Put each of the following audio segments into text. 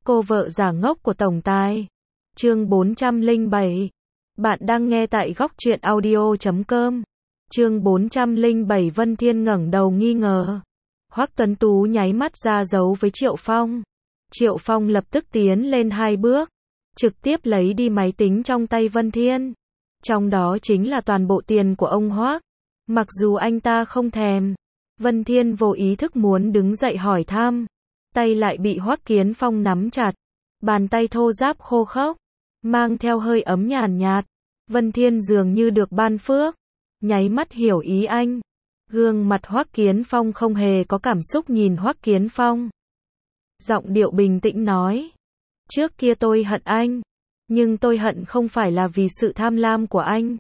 Cô vợ giả ngốc của tổng tài. Chương 407. Bạn đang nghe tại góc truyện audio.com. Chương 407. Vân Thiên ngẩng đầu nghi ngờ. Hoắc Tuấn Tú nháy mắt ra dấu với Triệu Phong. Triệu Phong lập tức tiến lên 2 bước, trực tiếp lấy đi máy tính trong tay Vân Thiên. Trong đó chính là toàn bộ tiền của ông Hoắc. Mặc dù anh ta không thèm, Vân Thiên vô ý thức muốn đứng dậy hỏi thăm, tay lại bị Hoắc Kiến Phong nắm chặt, bàn tay thô ráp khô khốc, mang theo hơi ấm nhàn nhạt. Vân Thiên dường như được ban phước, nháy mắt hiểu ý anh. Gương mặt Hoắc Kiến Phong không hề có cảm xúc nhìn Hoắc Kiến Phong. Giọng điệu bình tĩnh nói, trước kia tôi hận anh, nhưng tôi hận không phải là vì sự tham lam của anh.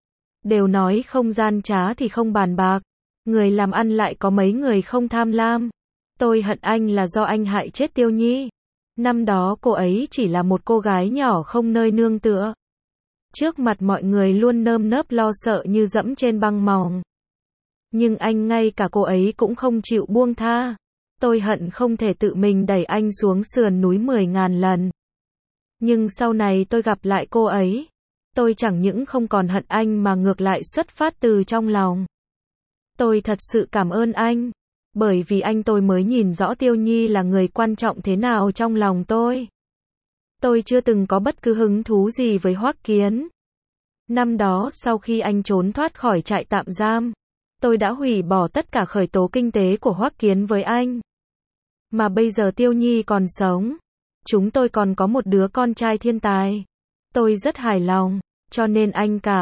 Đều nói không gian trá thì không bàn bạc, người làm ăn lại có mấy người không tham lam. Tôi hận anh là do anh hại chết Tiêu Nhi. Năm đó cô ấy chỉ là một cô gái nhỏ không nơi nương tựa. Trước mặt mọi người luôn nơm nớp lo sợ như dẫm trên băng mỏng. Nhưng anh ngay cả cô ấy cũng không chịu buông tha. Tôi hận không thể tự mình đẩy anh xuống sườn núi 10.000 lần. Nhưng sau này tôi gặp lại cô ấy, tôi chẳng những không còn hận anh mà ngược lại xuất phát từ trong lòng. Tôi thật sự cảm ơn anh, bởi vì anh tôi mới nhìn rõ Tiêu Nhi là người quan trọng thế nào trong lòng tôi. Tôi chưa từng có bất cứ hứng thú gì với Hoắc Kiến. Năm đó sau khi anh trốn thoát khỏi trại tạm giam, tôi đã hủy bỏ tất cả khởi tố kinh tế của Hoắc Kiến với anh. Mà bây giờ Tiêu Nhi còn sống, chúng tôi còn có một đứa con trai thiên tài. Tôi rất hài lòng, cho nên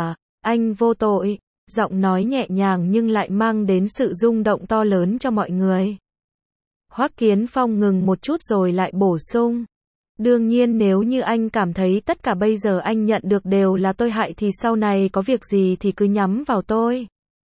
anh vô tội. Giọng nói nhẹ nhàng nhưng lại mang đến sự rung động to lớn cho mọi người. Hoắc Kiến Phong ngừng một chút rồi lại bổ sung. Đương nhiên nếu như anh cảm thấy tất cả bây giờ anh nhận được đều là tôi hại thì sau này có việc gì thì cứ nhắm vào tôi.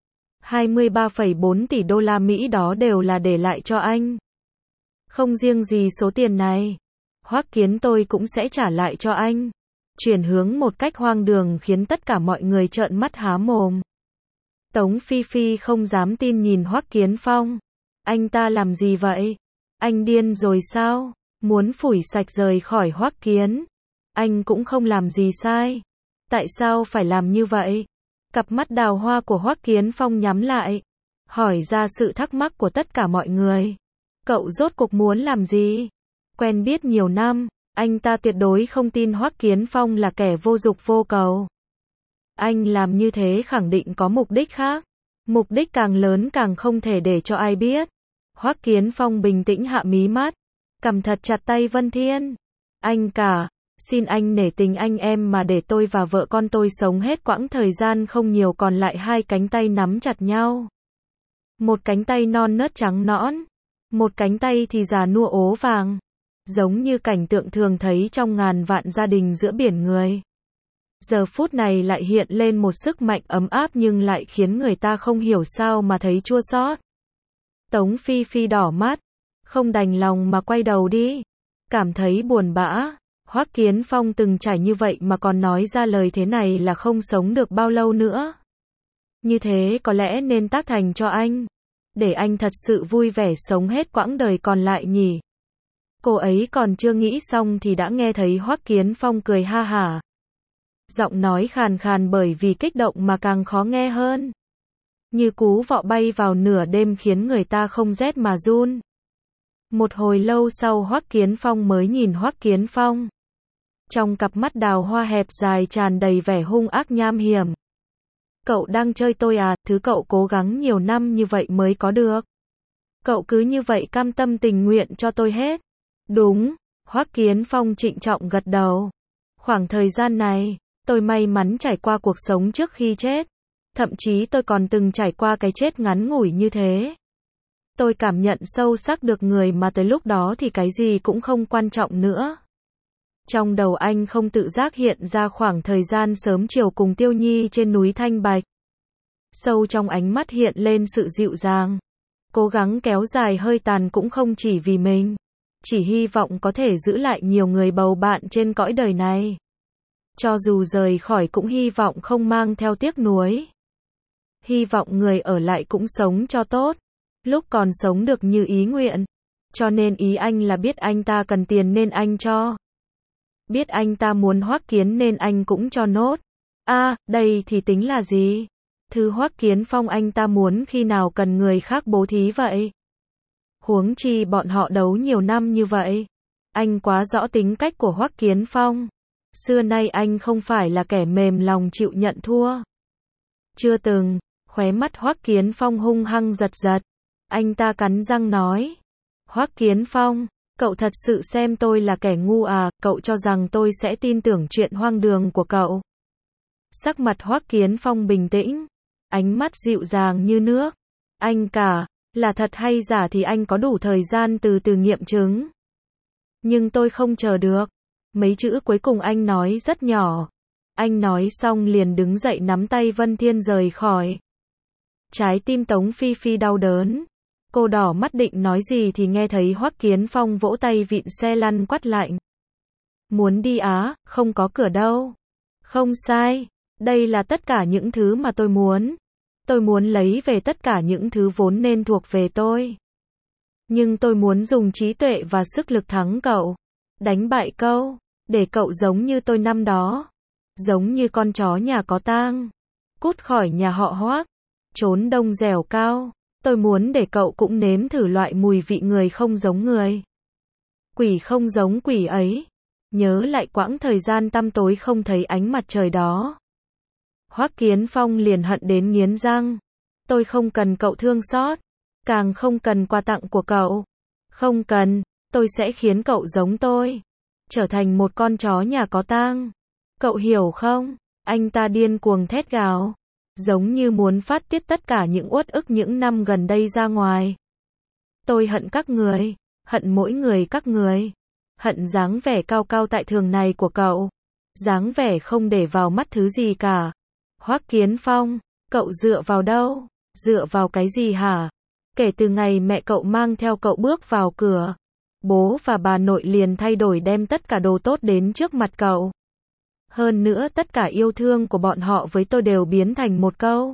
23,4 tỷ đô la Mỹ đó đều là để lại cho anh. Không riêng gì số tiền này, Hoắc Kiến tôi cũng sẽ trả lại cho anh. Chuyển hướng một cách hoang đường khiến tất cả mọi người trợn mắt há mồm. Tống Phi Phi không dám tin nhìn Hoắc Kiến Phong. Anh ta làm gì vậy? Anh điên rồi sao? Muốn phủi sạch rời khỏi Hoắc Kiến. Anh cũng không làm gì sai. Tại sao phải làm như vậy? Cặp mắt đào hoa của Hoắc Kiến Phong nhắm lại, hỏi ra sự thắc mắc của tất cả mọi người. Cậu rốt cuộc muốn làm gì? Quen biết nhiều năm, anh ta tuyệt đối không tin Hoắc Kiến Phong là kẻ vô dục vô cầu. Anh làm như thế khẳng định có mục đích khác. Mục đích càng lớn càng không thể để cho ai biết. Hoắc Kiến Phong bình tĩnh hạ mí mắt, cầm thật chặt tay Vân Thiên. Xin anh nể tình anh em mà để tôi và vợ con tôi sống hết quãng thời gian không nhiều còn lại. Hai cánh tay nắm chặt nhau. Một cánh tay non nớt trắng nõn, một cánh tay thì già nua ố vàng. Giống như cảnh tượng thường thấy trong ngàn vạn gia đình giữa biển người. Giờ phút này lại hiện lên một sức mạnh ấm áp nhưng lại khiến người ta không hiểu sao mà thấy chua xót. Tống Phi Phi đỏ mắt, không đành lòng mà quay đầu đi. Cảm thấy buồn bã. Hoắc Kiến Phong từng trải như vậy mà còn nói ra lời thế này là không sống được bao lâu nữa. Như thế có lẽ nên tác thành cho anh, để anh thật sự vui vẻ sống hết quãng đời còn lại nhỉ. Cô ấy còn chưa nghĩ xong thì đã nghe thấy Hoắc Kiến Phong cười ha hả. Giọng nói khàn khàn bởi vì kích động mà càng khó nghe hơn. Như cú vọ bay vào nửa đêm khiến người ta không rét mà run. Một hồi lâu sau Hoắc Kiến Phong mới nhìn Hoắc Kiến Phong. Trong cặp mắt đào hoa hẹp dài tràn đầy vẻ hung ác nham hiểm. Cậu đang chơi tôi à, thứ cậu cố gắng nhiều năm như vậy mới có được. Cậu cứ như vậy cam tâm tình nguyện cho tôi hết. Đúng, Hoắc Kiến Phong trịnh trọng gật đầu. Khoảng thời gian này, tôi may mắn trải qua cuộc sống trước khi chết. Thậm chí tôi còn từng trải qua cái chết ngắn ngủi như thế. Tôi cảm nhận sâu sắc được người mà tới lúc đó thì cái gì cũng không quan trọng nữa. Trong đầu anh không tự giác hiện ra khoảng thời gian sớm chiều cùng Tiêu Nhi trên núi Thanh Bạch. Sâu trong ánh mắt hiện lên sự dịu dàng. Cố gắng kéo dài hơi tàn cũng không chỉ vì mình. Chỉ hy vọng có thể giữ lại nhiều người bầu bạn trên cõi đời này. Cho dù rời khỏi cũng hy vọng không mang theo tiếc nuối. Hy vọng người ở lại cũng sống cho tốt. Lúc còn sống được như ý nguyện. Cho nên ý anh là biết anh ta cần tiền nên anh cho. Biết anh ta muốn Hoắc Kiến nên anh cũng cho nốt. Đây thì tính là gì? Thứ Hoắc Kiến Phong anh ta muốn khi nào cần người khác bố thí vậy? Huống chi bọn họ đấu nhiều năm như vậy. Anh quá rõ tính cách của Hoắc Kiến Phong. Xưa nay anh không phải là kẻ mềm lòng chịu nhận thua. Chưa từng, khóe mắt Hoắc Kiến Phong hung hăng giật giật. Anh ta cắn răng nói. Hoắc Kiến Phong, cậu thật sự xem tôi là kẻ ngu à, cậu cho rằng tôi sẽ tin tưởng chuyện hoang đường của cậu. Sắc mặt Hoắc Kiến Phong bình tĩnh, ánh mắt dịu dàng như nước. Anh cả, là thật hay giả thì anh có đủ thời gian từ từ nghiệm chứng. Nhưng tôi không chờ được. Mấy chữ cuối cùng anh nói rất nhỏ. Anh nói xong liền đứng dậy nắm tay Vân Thiên rời khỏi. Trái tim Tống Phi Phi đau đớn. Cô đỏ mắt định nói gì thì nghe thấy Hoắc Kiến Phong vỗ tay vịn xe lăn quát lạnh. Muốn đi á, không có cửa đâu. Không sai, đây là tất cả những thứ mà tôi muốn. Tôi muốn lấy về tất cả những thứ vốn nên thuộc về tôi. Nhưng tôi muốn dùng trí tuệ và sức lực thắng cậu. Đánh bại cậu, để cậu giống như tôi năm đó. Giống như con chó nhà có tang. Cút khỏi nhà họ Hoắc. Trốn đông dẻo cao. Tôi muốn để cậu cũng nếm thử loại mùi vị người không giống người. Quỷ không giống quỷ ấy. Nhớ lại quãng thời gian tăm tối không thấy ánh mặt trời đó. Hoắc Kiến Phong liền hận đến nghiến răng. Tôi không cần cậu thương xót. Càng không cần quà tặng của cậu. Không cần, tôi sẽ khiến cậu giống tôi. Trở thành một con chó nhà có tang. Cậu hiểu không? Anh ta điên cuồng thét gào. Giống như muốn phát tiết tất cả những uất ức những năm gần đây ra ngoài. Tôi hận các người. Hận mỗi người các người. Hận dáng vẻ cao cao tại thường này của cậu. Dáng vẻ không để vào mắt thứ gì cả. Hoắc Kiến Phong, cậu dựa vào đâu? Dựa vào cái gì hả? Kể từ ngày mẹ cậu mang theo cậu bước vào cửa, bố và bà nội liền thay đổi đem tất cả đồ tốt đến trước mặt cậu. Hơn nữa tất cả yêu thương của bọn họ với tôi đều biến thành một câu.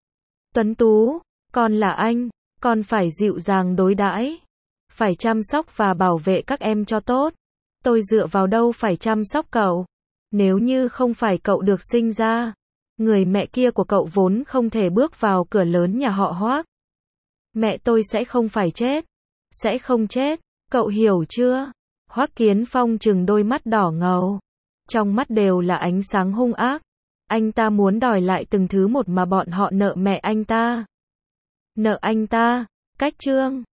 Tuấn Tú, con là anh, con phải dịu dàng đối đãi, phải chăm sóc và bảo vệ các em cho tốt. Tôi dựa vào đâu phải chăm sóc cậu? Nếu như không phải cậu được sinh ra, người mẹ kia của cậu vốn không thể bước vào cửa lớn nhà họ Hoắc. Mẹ tôi sẽ không phải chết. Sẽ không chết, cậu hiểu chưa? Hoắc Kiến Phong trừng đôi mắt đỏ ngầu. Trong mắt đều là ánh sáng hung ác. Anh ta muốn đòi lại từng thứ một mà bọn họ nợ mẹ anh ta. Nợ anh ta. Cách chương